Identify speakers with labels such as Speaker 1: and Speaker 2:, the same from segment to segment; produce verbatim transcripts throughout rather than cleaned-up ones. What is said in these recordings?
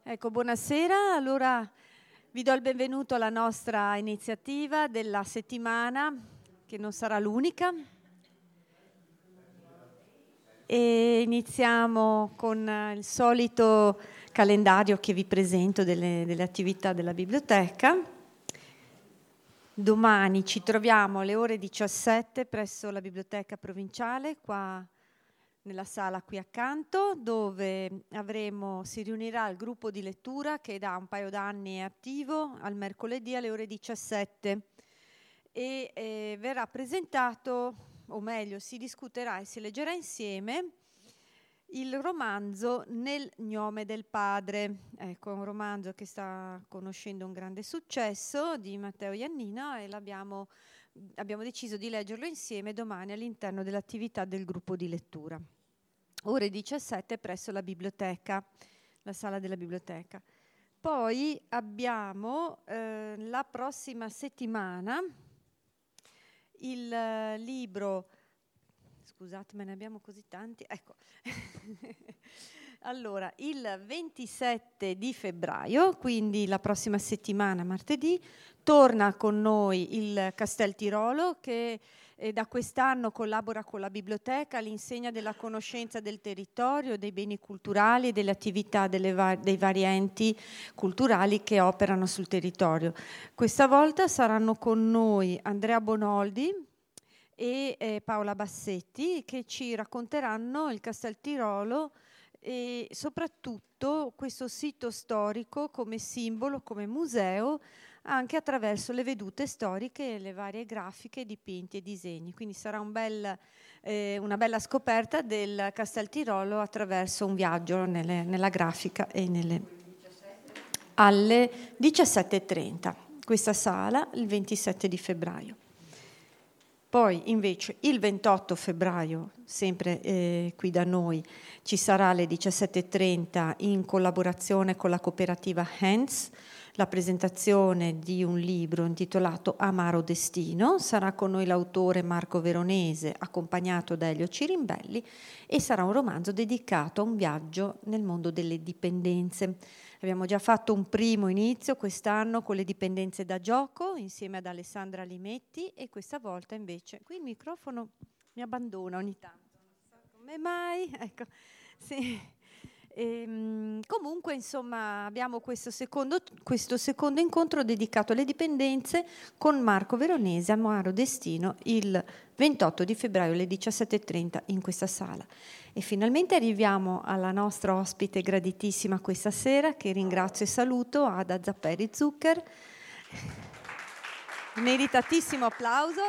Speaker 1: Ecco, buonasera. Allora vi do il benvenuto alla nostra iniziativa della settimana, che non sarà l'unica. E iniziamo con il solito calendario che vi presento delle, delle attività della biblioteca. Domani ci troviamo alle ore diciassette presso la biblioteca provinciale, qua nella sala qui accanto, dove avremo, si riunirà il gruppo di lettura che da un paio d'anni è attivo al mercoledì alle ore diciassette e eh, verrà presentato, o meglio si discuterà e si leggerà insieme il romanzo Nel gnome del padre. Ecco, un romanzo che sta conoscendo un grande successo di Matteo Iannino e l'abbiamo, abbiamo deciso di leggerlo insieme domani all'interno dell'attività del gruppo di lettura. Ore diciassette presso la biblioteca, la sala della biblioteca. Poi abbiamo eh, la prossima settimana il eh, libro, scusate me ne abbiamo così tanti, ecco, allora il ventisette di febbraio, quindi la prossima settimana, martedì, torna con noi il Castel Tirolo che eh, da quest'anno collabora con la biblioteca all'insegna della conoscenza del territorio, dei beni culturali e delle attività delle va- dei vari enti culturali che operano sul territorio. Questa volta saranno con noi Andrea Bonoldi e eh, Paola Bassetti che ci racconteranno il Castel Tirolo e soprattutto questo sito storico come simbolo, come museo, anche attraverso le vedute storiche e le varie grafiche, dipinti e disegni. Quindi sarà un bel, eh, una bella scoperta del Castel Tirolo attraverso un viaggio nelle, nella grafica e nelle, alle diciassette e trenta. Questa sala il ventisette di febbraio. Poi invece il ventotto febbraio, sempre eh, qui da noi, ci sarà alle diciassette e trenta in collaborazione con la cooperativa Hands la presentazione di un libro intitolato Amaro Destino. Sarà con noi l'autore Marco Veronese accompagnato da Elio Cirimbelli e sarà un romanzo dedicato a un viaggio nel mondo delle dipendenze. Abbiamo già fatto un primo inizio quest'anno con le dipendenze da gioco insieme ad Alessandra Limetti e questa volta invece qui il microfono mi abbandona ogni tanto, non so come mai, ecco, sì. E, comunque insomma abbiamo questo secondo, questo secondo incontro dedicato alle dipendenze con Marco Veronese, Amaro Destino, il ventotto di febbraio alle diciassette e trenta in questa sala. E finalmente arriviamo alla nostra ospite graditissima questa sera, che ringrazio e saluto, Ada Zapperi Zucker. Meritatissimo applauso.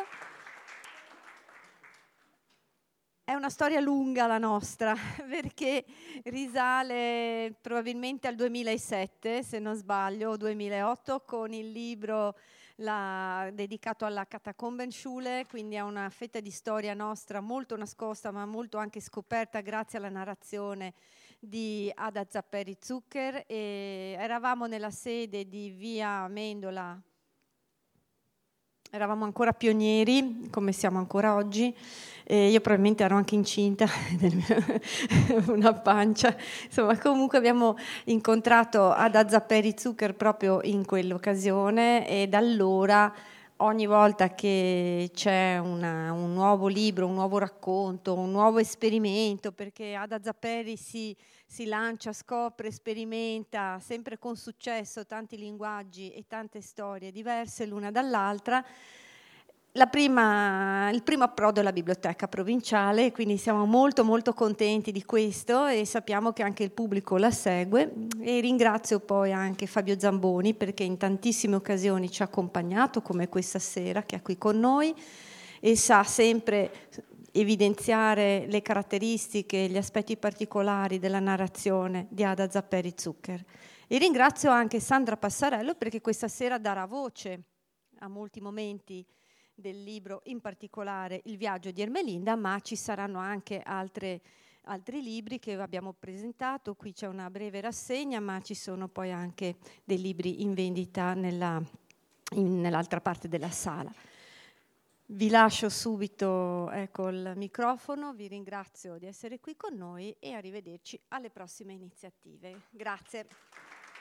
Speaker 1: È una storia lunga la nostra, perché risale probabilmente al duemilasette, se non sbaglio, o duemilaotto, con il libro la, dedicato alla Katakombenschule, quindi a una fetta di storia nostra molto nascosta, ma molto anche scoperta grazie alla narrazione di Ada Zapperi Zucker. E eravamo nella sede di Via Amendola. Eravamo ancora pionieri, come siamo ancora oggi, e io probabilmente ero anche incinta, una pancia, insomma comunque abbiamo incontrato Ada Zapperi Zucker proprio in quell'occasione e da allora ogni volta che c'è una, un nuovo libro, un nuovo racconto, un nuovo esperimento, perché Ada Zapperi si, si lancia, scopre, sperimenta, sempre con successo, tanti linguaggi e tante storie diverse l'una dall'altra. La prima, il primo approdo è la biblioteca provinciale, quindi siamo molto molto contenti di questo e sappiamo che anche il pubblico la segue. E ringrazio poi anche Fabio Zamboni perché in tantissime occasioni ci ha accompagnato, come questa sera che è qui con noi, e sa sempre evidenziare le caratteristiche, gli aspetti particolari della narrazione di Ada Zapperi Zucker. E ringrazio anche Sandra Passarello perché questa sera darà voce a molti momenti del libro, in particolare Il viaggio di Ermelinda, ma ci saranno anche altre, altri libri che abbiamo presentato. Qui c'è una breve rassegna, ma ci sono poi anche dei libri in vendita nella, in, nell'altra parte della sala. Vi lascio subito ecco, il microfono, vi ringrazio di essere qui con noi e arrivederci alle prossime iniziative. Grazie.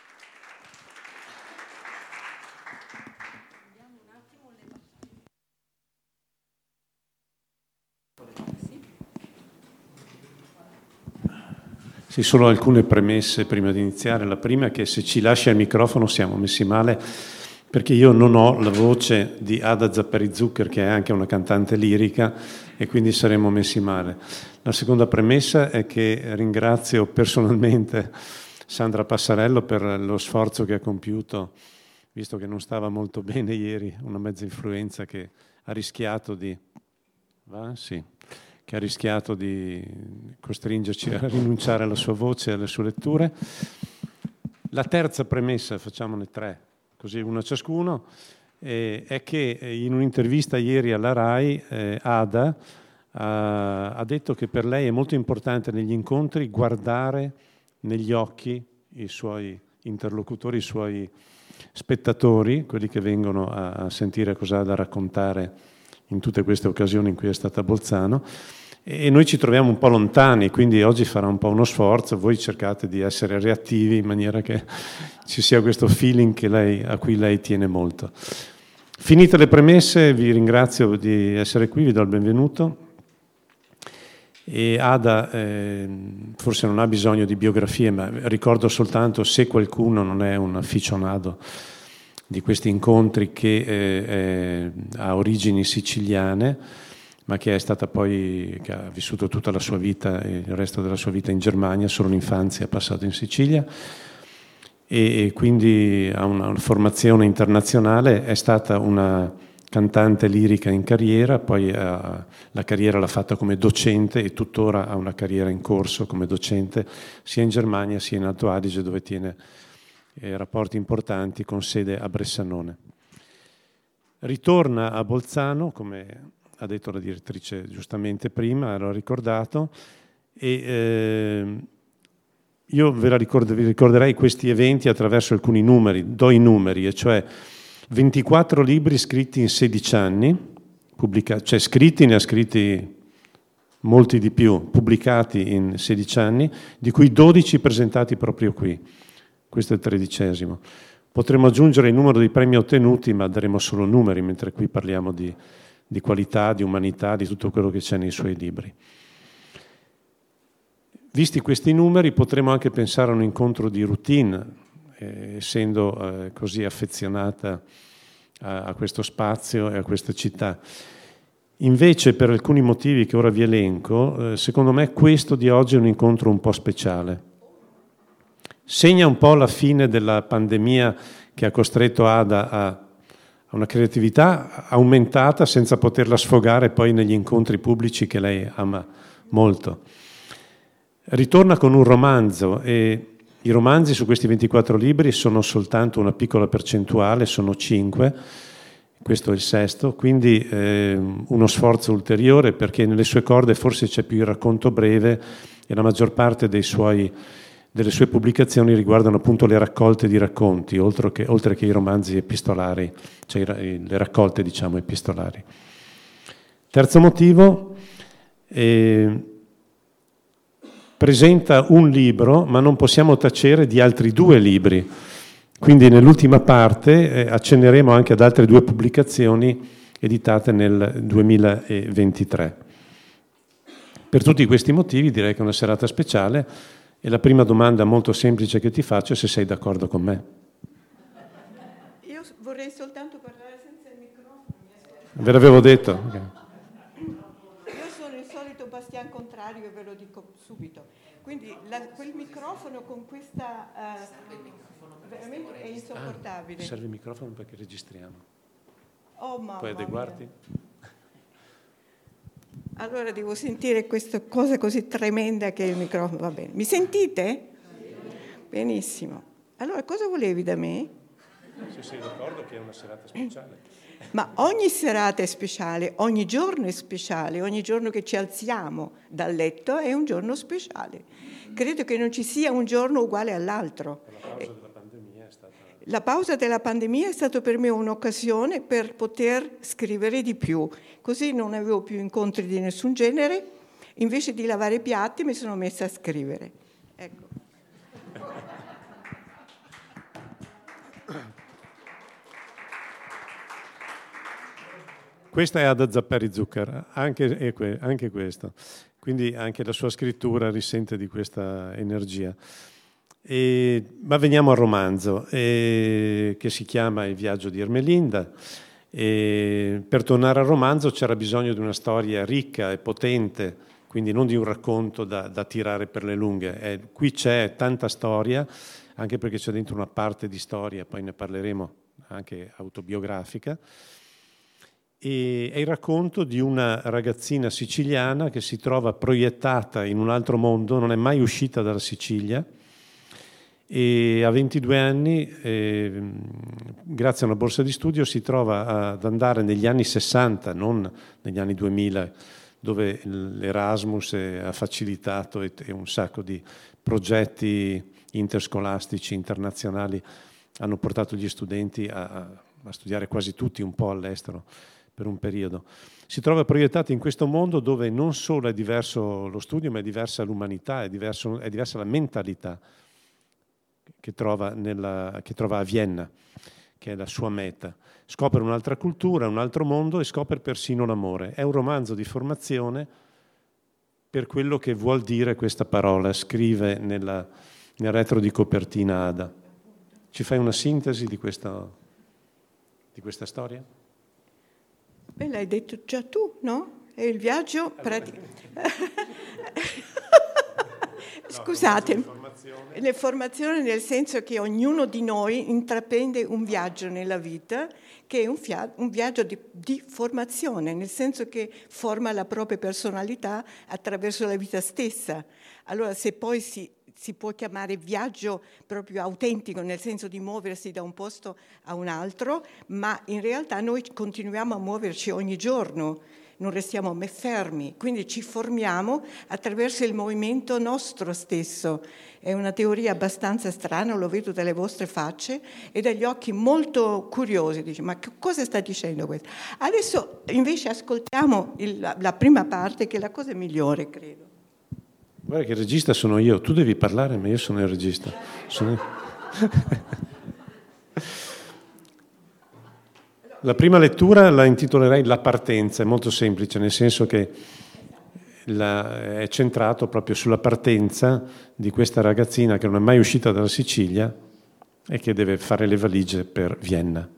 Speaker 2: Sì, solo alcune premesse prima di iniziare. La prima è che se ci lascia il microfono siamo messi male, perché io non ho la voce di Ada Zappari Zucker, che è anche una cantante lirica, e quindi saremmo messi male. La seconda premessa è che ringrazio personalmente Sandra Passarello per lo sforzo che ha compiuto, visto che non stava molto bene ieri, una mezza influenza che ha rischiato di... Va? Sì. che ha rischiato di costringerci a rinunciare alla sua voce e alle sue letture. La terza premessa, facciamone tre, così una ciascuno, eh, è che in un'intervista ieri alla RAI eh, Ada ha, ha detto che per lei è molto importante negli incontri guardare negli occhi i suoi interlocutori, i suoi spettatori, quelli che vengono a, a sentire cosa ha da raccontare in tutte queste occasioni in cui è stata a Bolzano, e noi ci troviamo un po' lontani, quindi oggi farà un po' uno sforzo, voi cercate di essere reattivi in maniera che ci sia questo feeling che lei, a cui lei tiene molto. Finite le premesse, vi ringrazio di essere qui, vi do il benvenuto. E Ada eh, forse non ha bisogno di biografie, ma ricordo soltanto, se qualcuno non è un aficionado di questi incontri, che eh, eh, ha origini siciliane, ma che è stata poi, che ha vissuto tutta la sua vita e il resto della sua vita in Germania, solo l'infanzia ha passato in Sicilia, e, e quindi ha una, una formazione internazionale. È stata una cantante lirica in carriera, poi ha, la carriera l'ha fatta come docente e tuttora ha una carriera in corso come docente sia in Germania sia in Alto Adige, dove tiene eh, rapporti importanti con sede a Bressanone. Ritorna a Bolzano, come ha detto la direttrice giustamente prima, l'ho ricordato, e eh, io ve la ricordo, vi ricorderei questi eventi attraverso alcuni numeri, do i numeri, e cioè ventiquattro libri scritti in sedici anni, pubblicati, cioè scritti ne ha scritti molti di più, pubblicati in sedici anni, di cui dodici presentati proprio qui. Questo è il tredicesimo. Potremmo aggiungere il numero di premi ottenuti, ma daremo solo numeri, mentre qui parliamo di, di qualità, di umanità, di tutto quello che c'è nei suoi libri. Visti questi numeri, potremmo anche pensare a un incontro di routine, eh, essendo eh, così affezionata a, a questo spazio e a questa città. Invece, per alcuni motivi che ora vi elenco, eh, secondo me questo di oggi è un incontro un po' speciale. Segna un po' la fine della pandemia, che ha costretto Ada a, a una creatività aumentata senza poterla sfogare poi negli incontri pubblici che lei ama molto. Ritorna con un romanzo, e i romanzi su questi ventiquattro libri sono soltanto una piccola percentuale, sono cinque, questo è il sesto, quindi eh, uno sforzo ulteriore, perché nelle sue corde forse c'è più il racconto breve, e la maggior parte dei suoi, delle sue pubblicazioni riguardano appunto le raccolte di racconti, oltre che, oltre che i romanzi epistolari, cioè le raccolte, diciamo, epistolari. Terzo motivo, eh, presenta un libro, ma non possiamo tacere di altri due libri. Quindi nell'ultima parte eh, accenneremo anche ad altre due pubblicazioni editate nel duemilaventitré. Per tutti questi motivi direi che è una serata speciale, e la prima domanda molto semplice che ti faccio è se sei d'accordo con me.
Speaker 1: Io vorrei soltanto parlare senza il microfono.
Speaker 2: Ve l'avevo detto. Okay.
Speaker 1: Io sono il solito bastian contrario e ve lo dico subito. Quindi la, quel microfono con questa... Uh, veramente è insopportabile.
Speaker 2: Ah, serve il microfono perché registriamo.
Speaker 1: Oh, mamma
Speaker 2: Puoi adeguarti?
Speaker 1: Mia. Allora devo sentire questa cosa così tremenda che è il microfono. Va bene. Mi sentite? Benissimo. Allora, cosa volevi da me?
Speaker 2: Se sei d'accordo che è una serata speciale.
Speaker 1: Ma ogni serata è speciale, ogni giorno è speciale, ogni giorno che ci alziamo dal letto è un giorno speciale. Credo che non ci sia un giorno uguale all'altro.
Speaker 2: La pausa della pandemia è stata...
Speaker 1: La pausa della pandemia è stata per me un'occasione per poter scrivere di più. Così non avevo più incontri di nessun genere. Invece di lavare i piatti mi sono messa a scrivere. Ecco.
Speaker 2: questa è Ada Zapperi Zucker, anche, anche questo. Quindi anche la sua scrittura risente di questa energia. E, ma veniamo al romanzo, e, che si chiama Il viaggio di Ermelinda. E per tornare al romanzo c'era bisogno di una storia ricca e potente, quindi non di un racconto da, da tirare per le lunghe. Eh, qui c'è tanta storia, anche perché c'è dentro una parte di storia, poi ne parleremo, anche autobiografica. E è il racconto di una ragazzina siciliana che si trova proiettata in un altro mondo, non è mai uscita dalla Sicilia, e a ventidue anni, eh, grazie a una borsa di studio, si trova ad andare negli anni sessanta, non negli anni duemila, dove l'Erasmus ha facilitato e, e un sacco di progetti interscolastici, internazionali, hanno portato gli studenti a, a studiare quasi tutti un po' all'estero per un periodo. Si trova proiettata in questo mondo dove non solo è diverso lo studio, ma è diversa l'umanità, è, diverso, è diversa la mentalità che trova, nella, che trova a Vienna, che è la sua meta. Scopre un'altra cultura, un altro mondo e scopre persino l'amore. È un romanzo di formazione per quello che vuol dire questa parola, scrive nella, nel retro di copertina Ada. Ci fai una sintesi di questa, di questa storia?
Speaker 3: Beh, l'hai detto già tu, no? È il viaggio praticamente. Scusate, no, formazione. Le formazioni nel senso che ognuno di noi intraprende un viaggio nella vita che è un, fia- un viaggio di, di formazione, nel senso che forma la propria personalità attraverso la vita stessa. Allora se poi si, si può chiamare viaggio proprio autentico, nel senso di muoversi da un posto a un altro, ma in realtà noi continuiamo a muoverci ogni giorno, non restiamo mai fermi, quindi ci formiamo attraverso il movimento nostro stesso. È una teoria abbastanza strana, lo vedo dalle vostre facce e dagli occhi molto curiosi. Dice, ma che cosa sta dicendo questo? Adesso invece ascoltiamo il, la, la prima parte, che è la cosa migliore, credo.
Speaker 2: Guarda che il regista sono io, tu devi parlare, ma io sono il regista. Sono... La prima lettura la intitolerei La partenza, è molto semplice, nel senso che la, è centrato proprio sulla partenza di questa ragazzina che non è mai uscita dalla Sicilia e che deve fare le valigie per Vienna.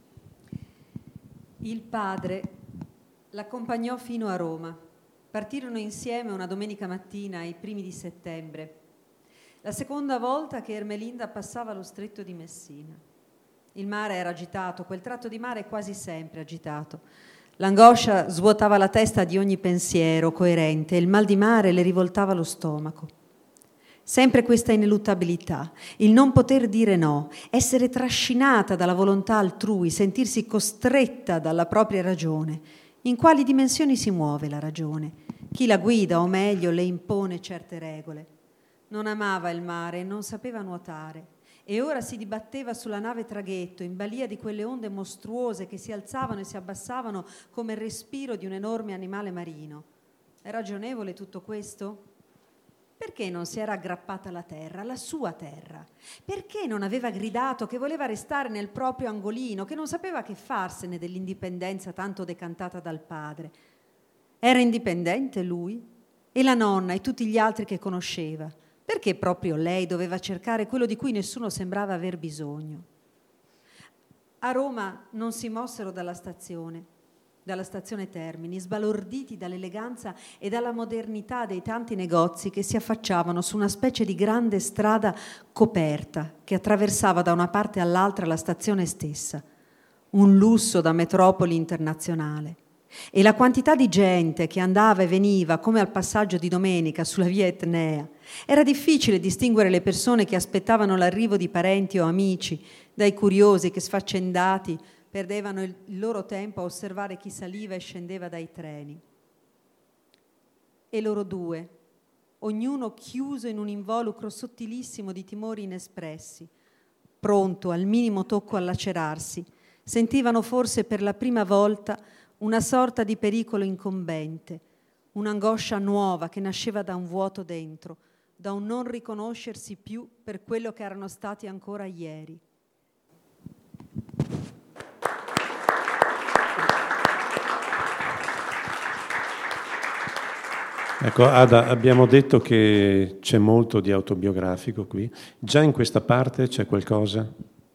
Speaker 4: Il padre l'accompagnò fino a Roma. Partirono insieme una domenica mattina ai primi di settembre, la seconda volta che Ermelinda passava lo stretto di Messina. Il mare era agitato, quel tratto di mare è quasi sempre agitato. L'angoscia svuotava la testa di ogni pensiero coerente e il mal di mare le rivoltava lo stomaco. Sempre questa ineluttabilità, il non poter dire no, essere trascinata dalla volontà altrui, sentirsi costretta dalla propria ragione. In quali dimensioni si muove la ragione? Chi la guida, o meglio, le impone certe regole? Non amava il mare e non sapeva nuotare. E ora si dibatteva sulla nave traghetto, in balia di quelle onde mostruose che si alzavano e si abbassavano come il respiro di un enorme animale marino. È ragionevole tutto questo? Perché non si era aggrappata alla terra, alla sua terra? Perché non aveva gridato che voleva restare nel proprio angolino, che non sapeva che farsene dell'indipendenza tanto decantata dal padre? Era indipendente lui? E la nonna e tutti gli altri che conosceva? Perché proprio lei doveva cercare quello di cui nessuno sembrava aver bisogno? A Roma non si mossero dalla stazione, dalla stazione Termini, sbalorditi dall'eleganza e dalla modernità dei tanti negozi che si affacciavano su una specie di grande strada coperta che attraversava da una parte all'altra la stazione stessa, un lusso da metropoli internazionale. E la quantità di gente che andava e veniva come al passaggio di domenica sulla via Etnea. Era difficile distinguere le persone che aspettavano l'arrivo di parenti o amici dai curiosi che sfaccendati perdevano il loro tempo a osservare chi saliva e scendeva dai treni. E loro due, ognuno chiuso in un involucro sottilissimo di timori inespressi, pronto al minimo tocco a lacerarsi, sentivano forse per la prima volta una sorta di pericolo incombente, un'angoscia nuova che nasceva da un vuoto dentro, da un non riconoscersi più per quello che erano stati ancora ieri.
Speaker 2: Ecco, Ada, abbiamo detto che c'è molto di autobiografico qui. Già in questa parte c'è qualcosa?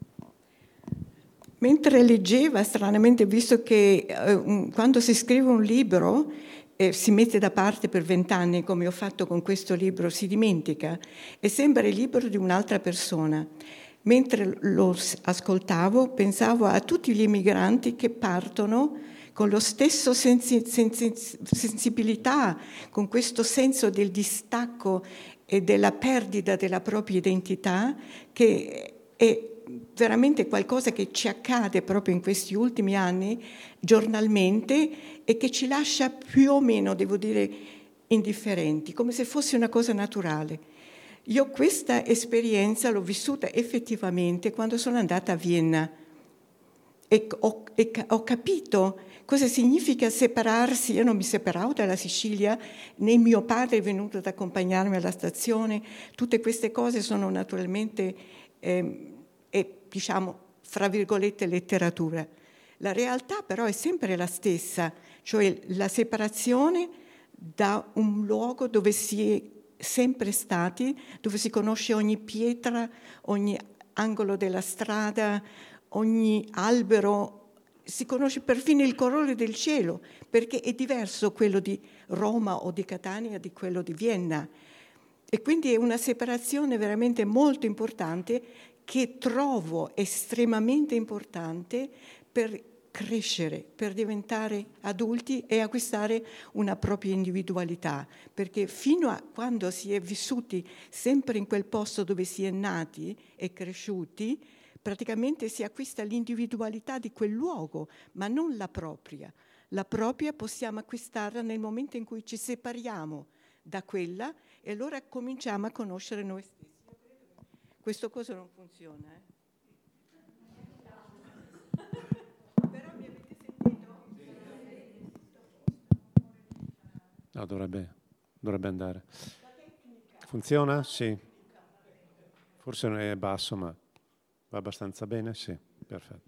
Speaker 3: Mentre leggeva, stranamente, visto che eh, quando si scrive un libro eh, si mette da parte per vent'anni, come ho fatto con questo libro, si dimentica e sembra il libro di un'altra persona. Mentre lo ascoltavo, pensavo a tutti gli immigranti che partono con lo stesso sensi, sensi, sensibilità, con questo senso del distacco e della perdita della propria identità, che è veramente qualcosa che ci accade proprio in questi ultimi anni, giornalmente, e che ci lascia più o meno, devo dire, indifferenti, come se fosse una cosa naturale. Io questa esperienza l'ho vissuta effettivamente quando sono andata a Vienna e ho, e ho capito cosa significa separarsi. Io non mi separavo dalla Sicilia, né mio padre è venuto ad accompagnarmi alla stazione. Tutte queste cose sono naturalmente, eh, eh, diciamo, fra virgolette, letteratura. La realtà però è sempre la stessa, cioè la separazione da un luogo dove si è sempre stati, dove si conosce ogni pietra, ogni angolo della strada, ogni albero, si conosce perfino il colore del cielo, perché è diverso quello di Roma o di Catania di quello di Vienna. E quindi è una separazione veramente molto importante che trovo estremamente importante per crescere, per diventare adulti e acquistare una propria individualità, perché fino a quando si è vissuti sempre in quel posto dove si è nati e cresciuti, praticamente si acquista l'individualità di quel luogo, ma non la propria. La propria possiamo acquistarla nel momento in cui ci separiamo da quella e allora cominciamo a conoscere noi stessi. Questo cosa non funziona, eh?
Speaker 2: No, dovrebbe, dovrebbe andare. Funziona? Sì. Forse non è basso, ma va abbastanza bene? Sì, perfetto.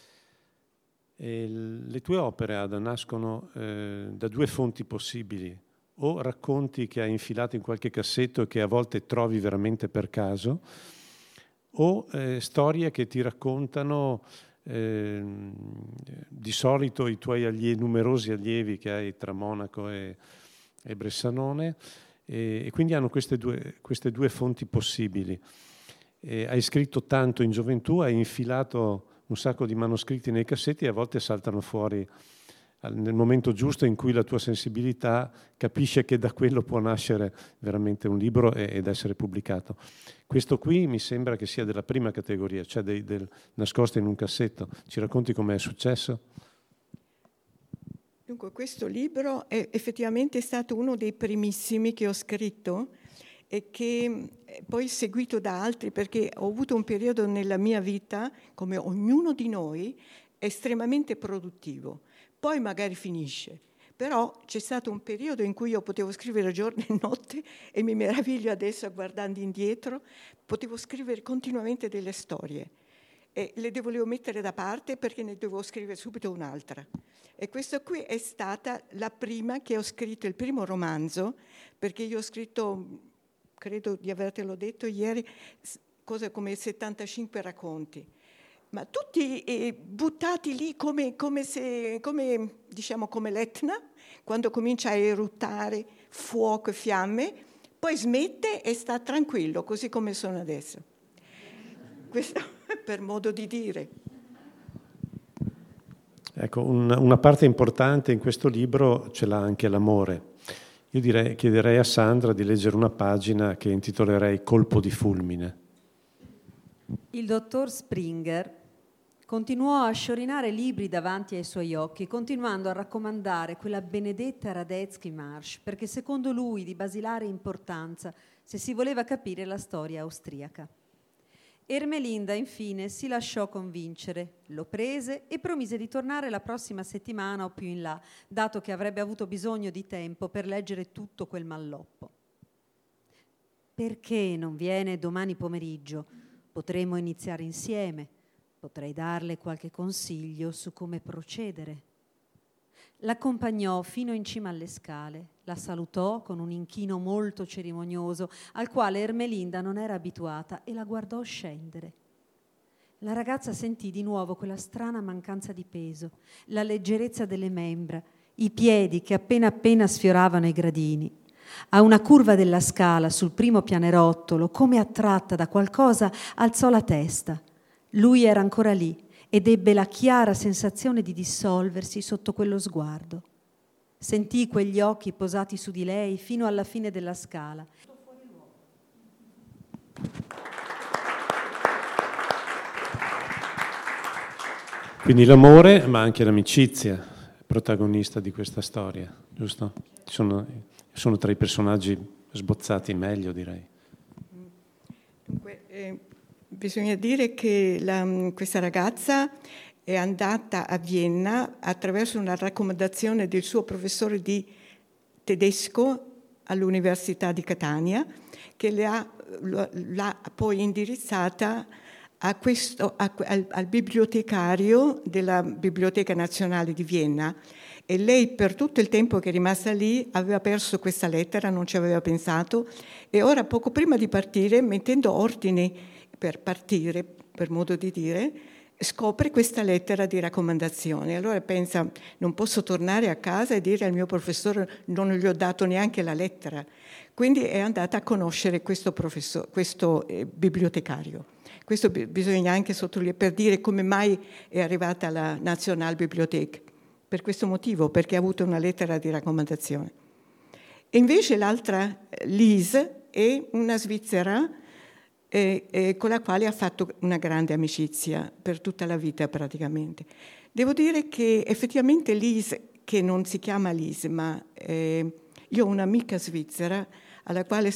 Speaker 2: E le tue opere, Ada, nascono eh, da due fonti possibili. O racconti che hai infilato in qualche cassetto e che a volte trovi veramente per caso, o eh, storie che ti raccontano eh, di solito i tuoi allievi, numerosi allievi che hai tra Monaco e e Bressanone, e, e quindi hanno queste due, queste due fonti possibili. E hai scritto tanto in gioventù, hai infilato un sacco di manoscritti nei cassetti e a volte saltano fuori nel momento giusto in cui la tua sensibilità capisce che da quello può nascere veramente un libro ed essere pubblicato. Questo qui mi sembra che sia della prima categoria, cioè dei, del nascosto in un cassetto. Ci racconti com'è successo?
Speaker 3: Dunque, questo libro è effettivamente stato uno dei primissimi che ho scritto e che poi seguito da altri, perché ho avuto un periodo nella mia vita, come ognuno di noi, estremamente produttivo. Poi magari finisce, però c'è stato un periodo in cui io potevo scrivere giorno e notte e mi meraviglio adesso guardando indietro, potevo scrivere continuamente delle storie. E le volevo mettere da parte perché ne dovevo scrivere subito un'altra. E questa qui è stata la prima che ho scritto, il primo romanzo, perché io ho scritto, credo di avertelo detto ieri, cose come settantacinque racconti, ma tutti eh, buttati lì come, come, se, come, diciamo, come l'Etna, quando comincia a eruttare fuoco e fiamme, poi smette e sta tranquillo, così come sono adesso. Questo per modo di dire.
Speaker 2: Ecco, un, una parte importante in questo libro ce l'ha anche l'amore. Io direi, chiederei a Sandra di leggere una pagina che intitolerei Colpo di fulmine.
Speaker 4: Il dottor Springer continuò a sciorinare libri davanti ai suoi occhi, continuando a raccomandare quella benedetta Radetzky Marsh, perché secondo lui di basilare importanza se si voleva capire la storia austriaca. Ermelinda infine si lasciò convincere, lo prese e promise di tornare la prossima settimana o più in là, dato che avrebbe avuto bisogno di tempo per leggere tutto quel malloppo. Perché non viene domani pomeriggio? Potremmo iniziare insieme. Potrei darle qualche consiglio su come procedere. L'accompagnò fino in cima alle scale, la salutò con un inchino molto cerimonioso al quale Ermelinda non era abituata e la guardò scendere. La ragazza sentì di nuovo quella strana mancanza di peso, la leggerezza delle membra, i piedi che appena appena sfioravano i gradini. A una curva della scala, sul primo pianerottolo, come attratta da qualcosa, alzò la testa. Lui era ancora lì ed ebbe la chiara sensazione di dissolversi sotto quello sguardo. Sentì quegli occhi posati su di lei fino alla fine della scala.
Speaker 2: Quindi l'amore, ma anche l'amicizia, protagonista di questa storia, giusto? Sono, sono tra i personaggi sbozzati meglio, direi.
Speaker 3: Dunque, eh, bisogna dire che la, questa ragazza è andata a Vienna attraverso una raccomandazione del suo professore di tedesco all'Università di Catania, che le ha, l'ha poi indirizzata a questo, a, al, al bibliotecario della Biblioteca Nazionale di Vienna, e lei per tutto il tempo che è rimasta lì aveva perso questa lettera, non ci aveva pensato, e ora poco prima di partire, mettendo ordini per partire, per modo di dire, scopre questa lettera di raccomandazione. Allora pensa, non posso tornare a casa e dire al mio professore non gli ho dato neanche la lettera. Quindi è andata a conoscere questo, professor, questo eh, bibliotecario. Questo bisogna anche sottolineare per dire come mai è arrivata alla Nationalbibliothek. Per questo motivo, perché ha avuto una lettera di raccomandazione. E invece l'altra, Lise, è una svizzera eh, eh, con la quale ha fatto una grande amicizia per tutta la vita praticamente. Devo dire che effettivamente Lise, che non si chiama Lise, ma eh, io ho un'amica svizzera alla quale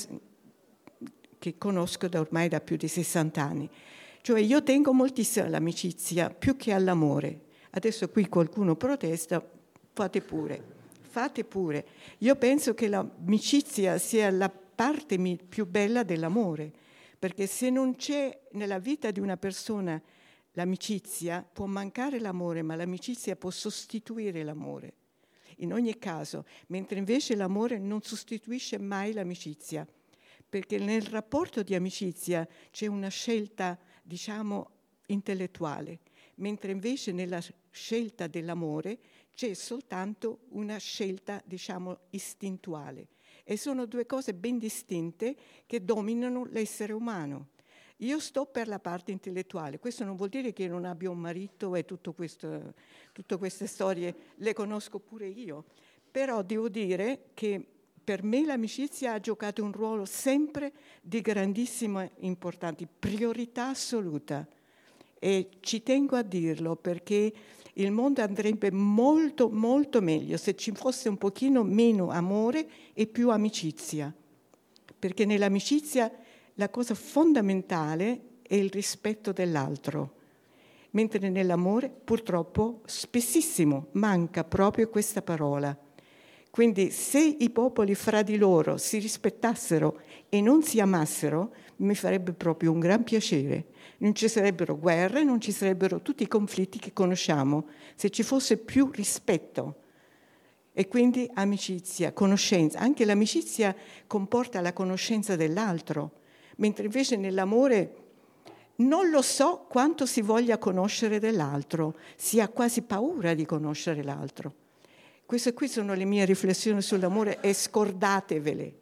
Speaker 3: che conosco da ormai da più di sessanta anni. Cioè io tengo moltissimo all'amicizia, più che all'amore. Adesso qui qualcuno protesta, fate pure, fate pure. Io penso che l'amicizia sia la parte più bella dell'amore, perché se non c'è nella vita di una persona l'amicizia, può mancare l'amore, ma l'amicizia può sostituire l'amore. In ogni caso, mentre invece l'amore non sostituisce mai l'amicizia, perché nel rapporto di amicizia c'è una scelta, diciamo, intellettuale, mentre invece nella scelta dell'amore c'è soltanto una scelta, diciamo, istintuale. E sono due cose ben distinte che dominano l'essere umano. Io sto per la parte intellettuale, questo non vuol dire che non abbia un marito e tutto questo, tutte queste storie le conosco pure io, però devo dire che per me l'amicizia ha giocato un ruolo sempre di grandissima importanza, priorità assoluta. E ci tengo a dirlo perché il mondo andrebbe molto, molto meglio se ci fosse un pochino meno amore e più amicizia. Perché nell'amicizia la cosa fondamentale è il rispetto dell'altro, mentre nell'amore purtroppo spessissimo manca proprio questa parola. Quindi se i popoli fra di loro si rispettassero e non si amassero, mi farebbe proprio un gran piacere. Non ci sarebbero guerre, non ci sarebbero tutti i conflitti che conosciamo, se ci fosse più rispetto. E quindi amicizia, conoscenza. Anche l'amicizia comporta la conoscenza dell'altro, mentre invece nell'amore non lo so quanto si voglia conoscere dell'altro, si ha quasi paura di conoscere l'altro. Queste qui sono le mie riflessioni sull'amore e scordatevele.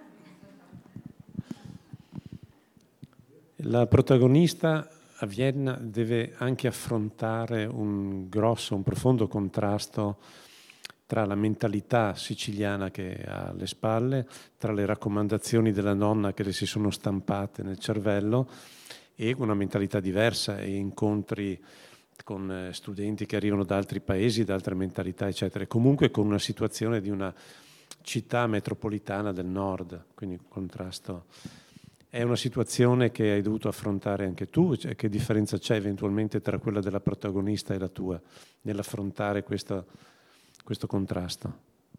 Speaker 2: La protagonista a Vienna deve anche affrontare un grosso, un profondo contrasto tra la mentalità siciliana che ha alle spalle, tra le raccomandazioni della nonna che le si sono stampate nel cervello e una mentalità diversa e incontri con studenti che arrivano da altri paesi, da altre mentalità, eccetera. Comunque con una situazione di una città metropolitana del nord, quindi un contrasto. È una situazione che hai dovuto affrontare anche tu? Cioè, che differenza c'è eventualmente tra quella della protagonista e la tua nell'affrontare questo, questo contrasto?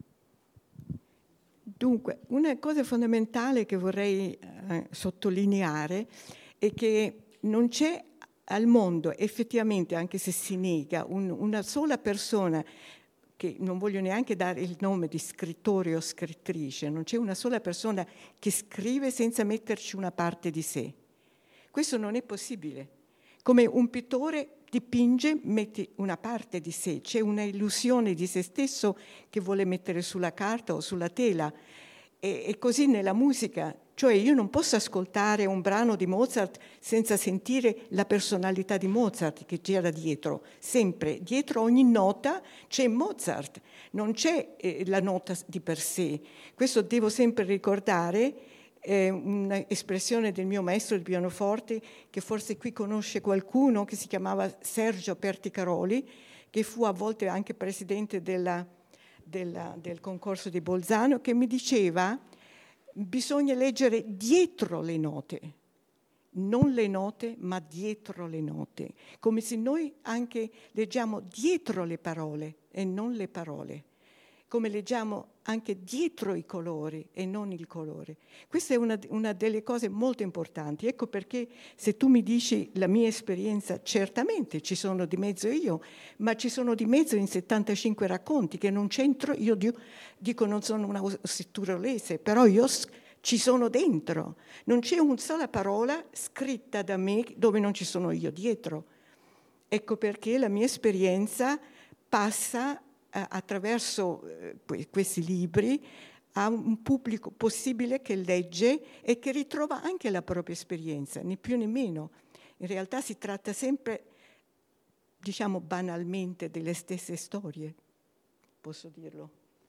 Speaker 3: Dunque, una cosa fondamentale che vorrei eh, sottolineare è che non c'è al mondo effettivamente, anche se si nega, un, una sola persona che non voglio neanche dare il nome di scrittore o scrittrice, non c'è una sola persona che scrive senza metterci una parte di sé. Questo non è possibile. Come un pittore dipinge, mette una parte di sé, c'è una illusione di se stesso che vuole mettere sulla carta o sulla tela. E, e così nella musica, cioè io non posso ascoltare un brano di Mozart senza sentire la personalità di Mozart che c'era dietro. Sempre, dietro ogni nota c'è Mozart, non c'è eh, la nota di per sé. Questo devo sempre ricordare, eh, un'espressione del mio maestro di pianoforte, che forse qui conosce qualcuno, che si chiamava Sergio Perticaroli, che fu a volte anche presidente della Della, del concorso di Bolzano, che mi diceva bisogna leggere dietro le note, non le note ma dietro le note, come se noi anche leggiamo dietro le parole e non le parole, come leggiamo anche dietro i colori e non il colore. Questa è una, una delle cose molto importanti. Ecco perché se tu mi dici la mia esperienza, certamente ci sono di mezzo io, ma ci sono di mezzo in settantacinque racconti che non c'entro. Io dico non sono una setturolese, però io ci sono dentro. Non c'è una sola parola scritta da me dove non ci sono io dietro. Ecco perché la mia esperienza passa attraverso questi libri a un pubblico possibile che legge e che ritrova anche la propria esperienza, né più né meno. In realtà si tratta sempre, diciamo banalmente, delle stesse storie, posso dirlo,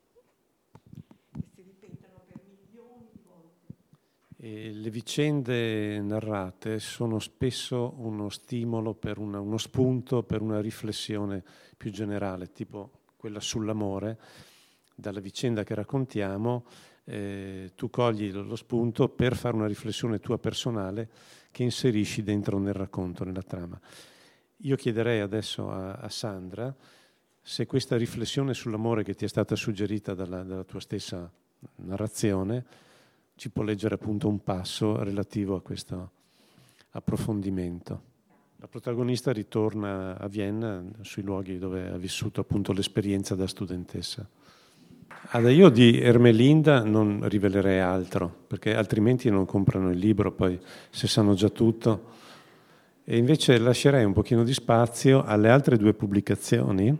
Speaker 3: che si ripetono per milioni di volte.
Speaker 2: E le vicende narrate sono spesso uno stimolo, per una, uno spunto per una riflessione più generale, tipo quella sull'amore. Dalla vicenda che raccontiamo eh, tu cogli lo spunto per fare una riflessione tua personale che inserisci dentro nel racconto, nella trama. Io chiederei adesso a, a Sandra se questa riflessione sull'amore che ti è stata suggerita dalla, dalla tua stessa narrazione ci può leggere appunto un passo relativo a questo approfondimento. La protagonista ritorna a Vienna, sui luoghi dove ha vissuto appunto l'esperienza da studentessa. Allora, io di Ermelinda non rivelerei altro, perché altrimenti non comprano il libro, poi se sanno già tutto. E invece lascerei un pochino di spazio alle altre due pubblicazioni,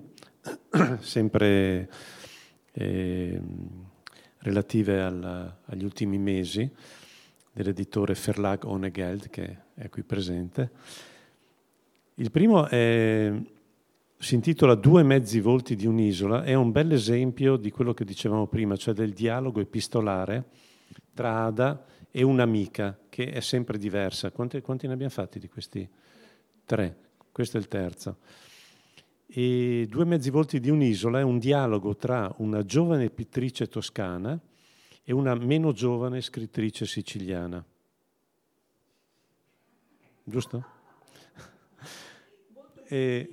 Speaker 2: sempre eh, relative al, agli ultimi mesi, dell'editore Verlag Ohne Geld, che è qui presente. Il primo è, si intitola Due mezzi volti di un'isola, è un bel esempio di quello che dicevamo prima, cioè del dialogo epistolare tra Ada e un'amica, che è sempre diversa. Quanti, quanti ne abbiamo fatti di questi? Tre. Questo è il terzo. E Due mezzi volti di un'isola è un dialogo tra una giovane pittrice toscana e una meno giovane scrittrice siciliana. Giusto? E,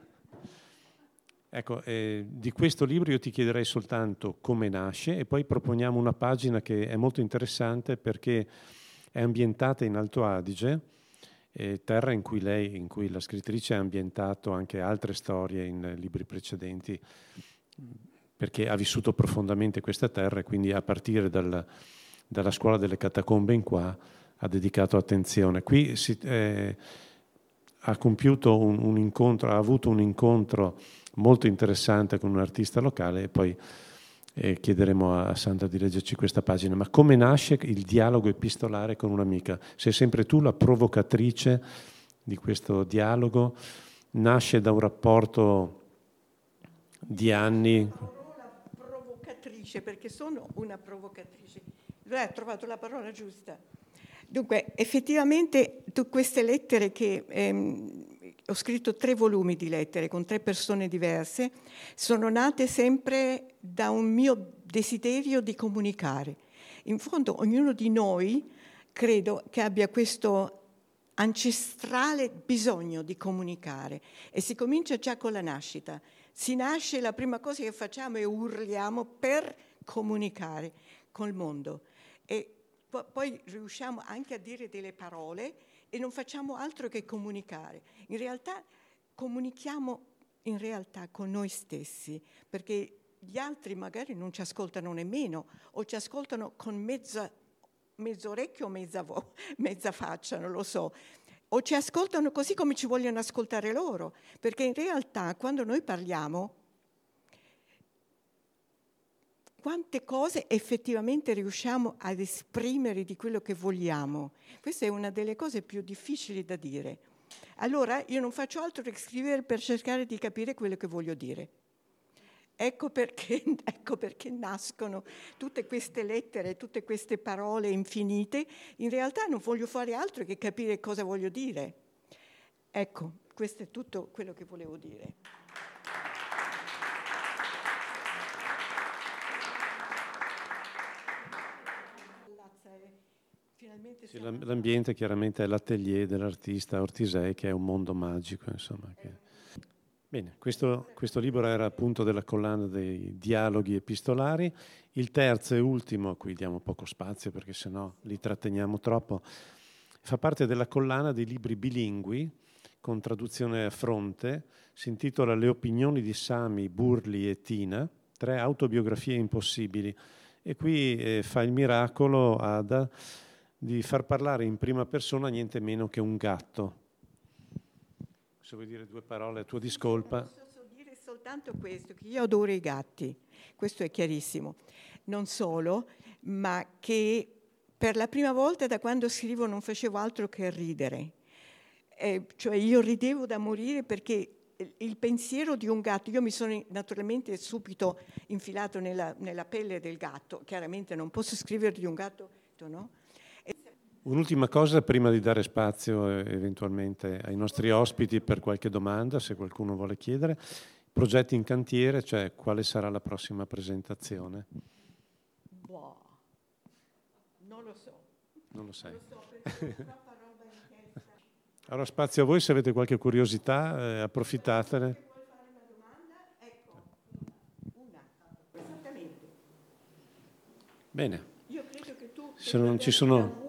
Speaker 2: ecco, eh, di questo libro io ti chiederei soltanto come nasce e poi proponiamo una pagina che è molto interessante perché è ambientata in Alto Adige, eh, terra in cui lei, in cui la scrittrice ha ambientato anche altre storie in libri precedenti, perché ha vissuto profondamente questa terra e quindi a partire dal, dalla scuola delle catacombe in qua ha dedicato attenzione. Qui si... Eh, ha compiuto un, un incontro, ha avuto un incontro molto interessante con un artista locale e poi eh, chiederemo a Sandra di leggerci questa pagina. Ma come nasce il dialogo epistolare con un'amica? Sei sempre tu la provocatrice di questo dialogo? Nasce da un rapporto di anni?
Speaker 3: La parola provocatrice, perché sono una provocatrice. Lui ha trovato la parola giusta. Dunque, effettivamente tu queste lettere che ehm, ho scritto tre volumi di lettere con tre persone diverse, sono nate sempre da un mio desiderio di comunicare. In fondo ognuno di noi credo che abbia questo ancestrale bisogno di comunicare e si comincia già con la nascita. Si nasce, la prima cosa che facciamo è urliamo per comunicare col mondo. E poi riusciamo anche a dire delle parole e non facciamo altro che comunicare. In realtà comunichiamo in realtà con noi stessi, perché gli altri magari non ci ascoltano nemmeno, o ci ascoltano con mezza, mezzo orecchio o mezza, vo- mezza faccia, non lo so, o ci ascoltano così come ci vogliono ascoltare loro, perché in realtà quando noi parliamo, quante cose effettivamente riusciamo ad esprimere di quello che vogliamo? Questa è una delle cose più difficili da dire. Allora io non faccio altro che scrivere per cercare di capire quello che voglio dire. Ecco perché, ecco perché nascono tutte queste lettere, tutte queste parole infinite. In realtà non voglio fare altro che capire cosa voglio dire. Ecco, questo è tutto quello che volevo dire.
Speaker 2: Sì, l'ambiente chiaramente è l'atelier dell'artista Ortisei, che è un mondo magico, insomma. Che... Bene, questo, questo libro era appunto della collana dei dialoghi epistolari. Il terzo e ultimo, a cui diamo poco spazio perché sennò li tratteniamo troppo, fa parte della collana dei libri bilingui con traduzione a fronte. Si intitola Le opinioni di Sami, Burli e Tina, tre autobiografie impossibili. E qui eh, fa il miracolo Ada di far parlare in prima persona niente meno che un gatto. Se vuoi dire due parole a tua discolpa.
Speaker 3: Posso dire soltanto questo, che io adoro i gatti, questo è chiarissimo. Non solo, ma che per la prima volta da quando scrivo non facevo altro che ridere. Eh, cioè io ridevo da morire perché il pensiero di un gatto, io mi sono naturalmente subito infilato nella, nella pelle del gatto, chiaramente non posso scrivere di un gatto, no?
Speaker 2: Un'ultima cosa prima di dare spazio eventualmente ai nostri ospiti per qualche domanda, se qualcuno vuole chiedere. Progetti in cantiere, cioè quale sarà la prossima presentazione?
Speaker 3: Boh, non lo so.
Speaker 2: Non lo sai.
Speaker 3: Non lo so, perché ho troppa roba in testa.
Speaker 2: Allora spazio a voi, se avete qualche curiosità, eh, approfittatene.
Speaker 3: Se vuoi fare una domanda, ecco, una, esattamente.
Speaker 2: Bene.
Speaker 3: Io credo che tu,
Speaker 2: se non ci sono...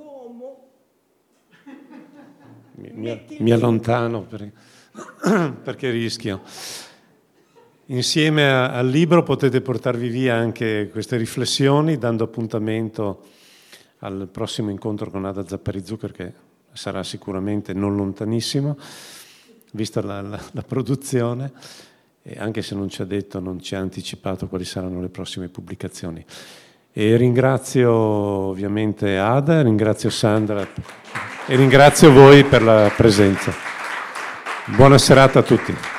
Speaker 2: Mi, mi, mi allontano perché, perché rischio. Insieme a, al libro potete portarvi via anche queste riflessioni, dando appuntamento al prossimo incontro con Ada Zappari-Zucker, che sarà sicuramente non lontanissimo, vista la, la, la produzione, e anche se non ci ha detto, non ci ha anticipato quali saranno le prossime pubblicazioni. E ringrazio ovviamente Ada, ringrazio Sandra e ringrazio voi per la presenza. Buona serata a tutti.